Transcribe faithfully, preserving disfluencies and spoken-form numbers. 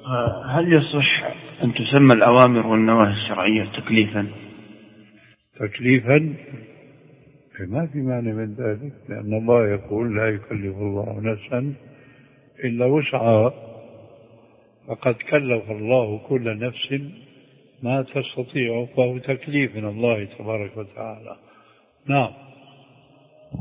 هل يصح أن تسمى الأوامر والنواهي الشرعية تكليفا؟ تكليفا ما في معنى من ذلك، لأن الله يقول لا يكلف الله نفسا إلا وسعها، فقد كلف الله كل نفس ما تستطيع، فهو تكليف من الله تبارك وتعالى. نعم.